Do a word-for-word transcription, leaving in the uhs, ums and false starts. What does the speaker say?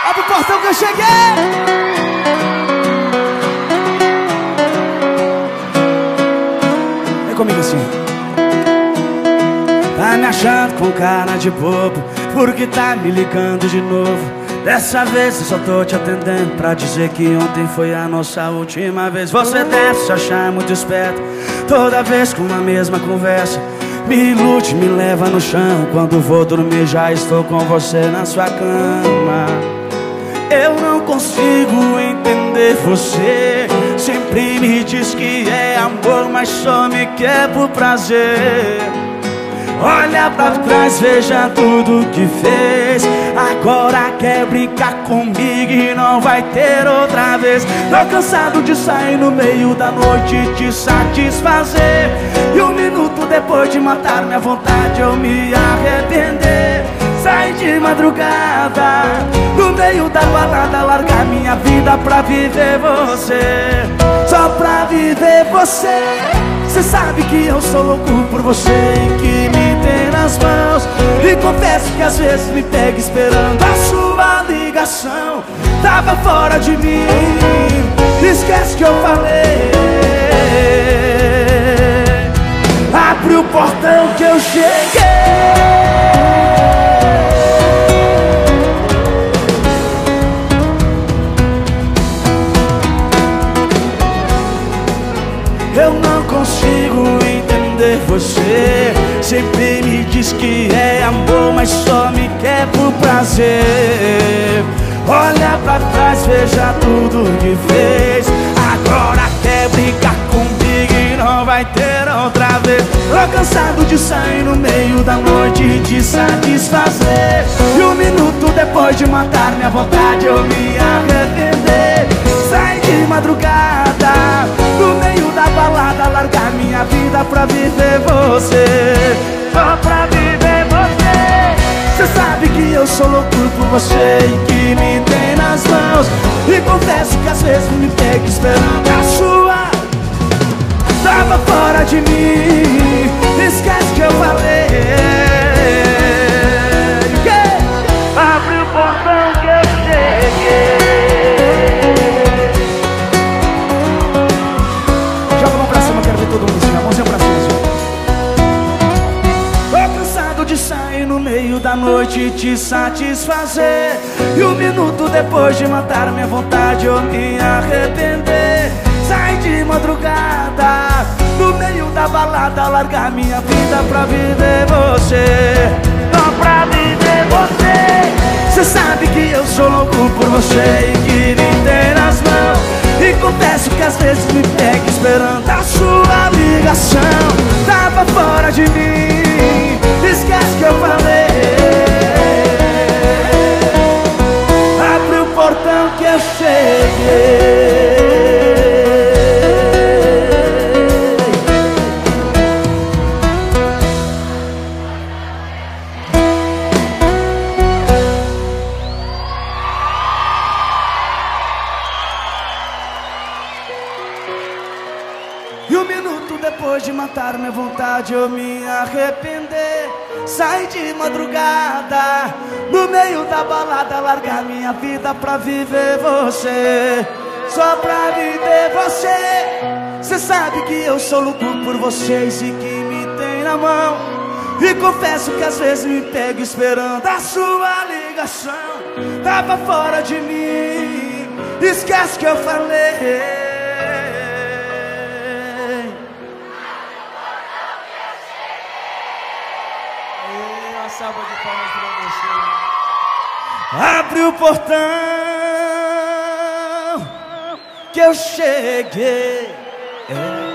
Abre o portão que eu cheguei. Vem comigo assim. Tá me achando com cara de bobo, porque tá me ligando de novo. Dessa vez eu só tô te atendendo pra dizer que ontem foi a nossa última vez. Você deve se achar muito esperto, toda vez com a mesma conversa. Me ilude, me leva no chão. Quando vou dormir já estou com você na sua cama. Eu não consigo entender você. Sempre me diz que é amor, mas só me quer por prazer. Olha pra trás, veja tudo que fez. Agora quer brincar comigo e não vai ter outra vez. Tô cansado de sair no meio da noite e te satisfazer. E um minuto depois de matar minha vontade eu me arrepender. Sair de madrugada, no meio da balada, largar minha vida pra viver você. Só pra viver você. Cê sabe que eu sou louco por você e que me tem nas mãos. E confesso que às vezes me pega esperando a sua ligação. Tava fora de mim, esquece que eu falei. Abre o portão que eu cheguei. Eu não consigo entender você. Sempre me diz que é amor, mas só me quer por prazer. Olha pra trás, veja tudo que fez. Agora quer brincar comigo e não vai ter outra vez. Tô cansado de sair no meio da noite e te satisfazer. E um minuto depois de matar minha vontade eu me arrepender. Sai de madrugada, no meio da balada, largar minha vida pra viver você. Só pra viver você. Cê sabe que eu sou louco por você e que me tem nas mãos. E confesso que às vezes me pega esperando a sua. Tava fora de mim, esquece que eu falei. Yeah. Abre o portão que eu cheguei. No meio da noite te satisfazer. E um minuto depois de matar minha vontade eu me arrepender. Sai de madrugada, no meio da balada, largar minha vida pra viver você. Só pra viver você. Cê sabe que eu sou louco por você e que me tem nas mãos. E confesso que às vezes me pega esperando a sua ligação. Tava fora de mim, esquece que eu falei. Abre o portão que eu cheguei. E um minuto depois de matar minha vontade eu me arrepender. Sai de madrugada, no meio da balada, largar minha vida pra viver você. Só pra viver você. Cê sabe que eu sou louco por vocês e que me tem na mão. E confesso que às vezes me pego esperando a sua ligação. Tava fora de mim, esquece que eu falei. Salva de palmas pra você. Abre o portão que eu cheguei. É.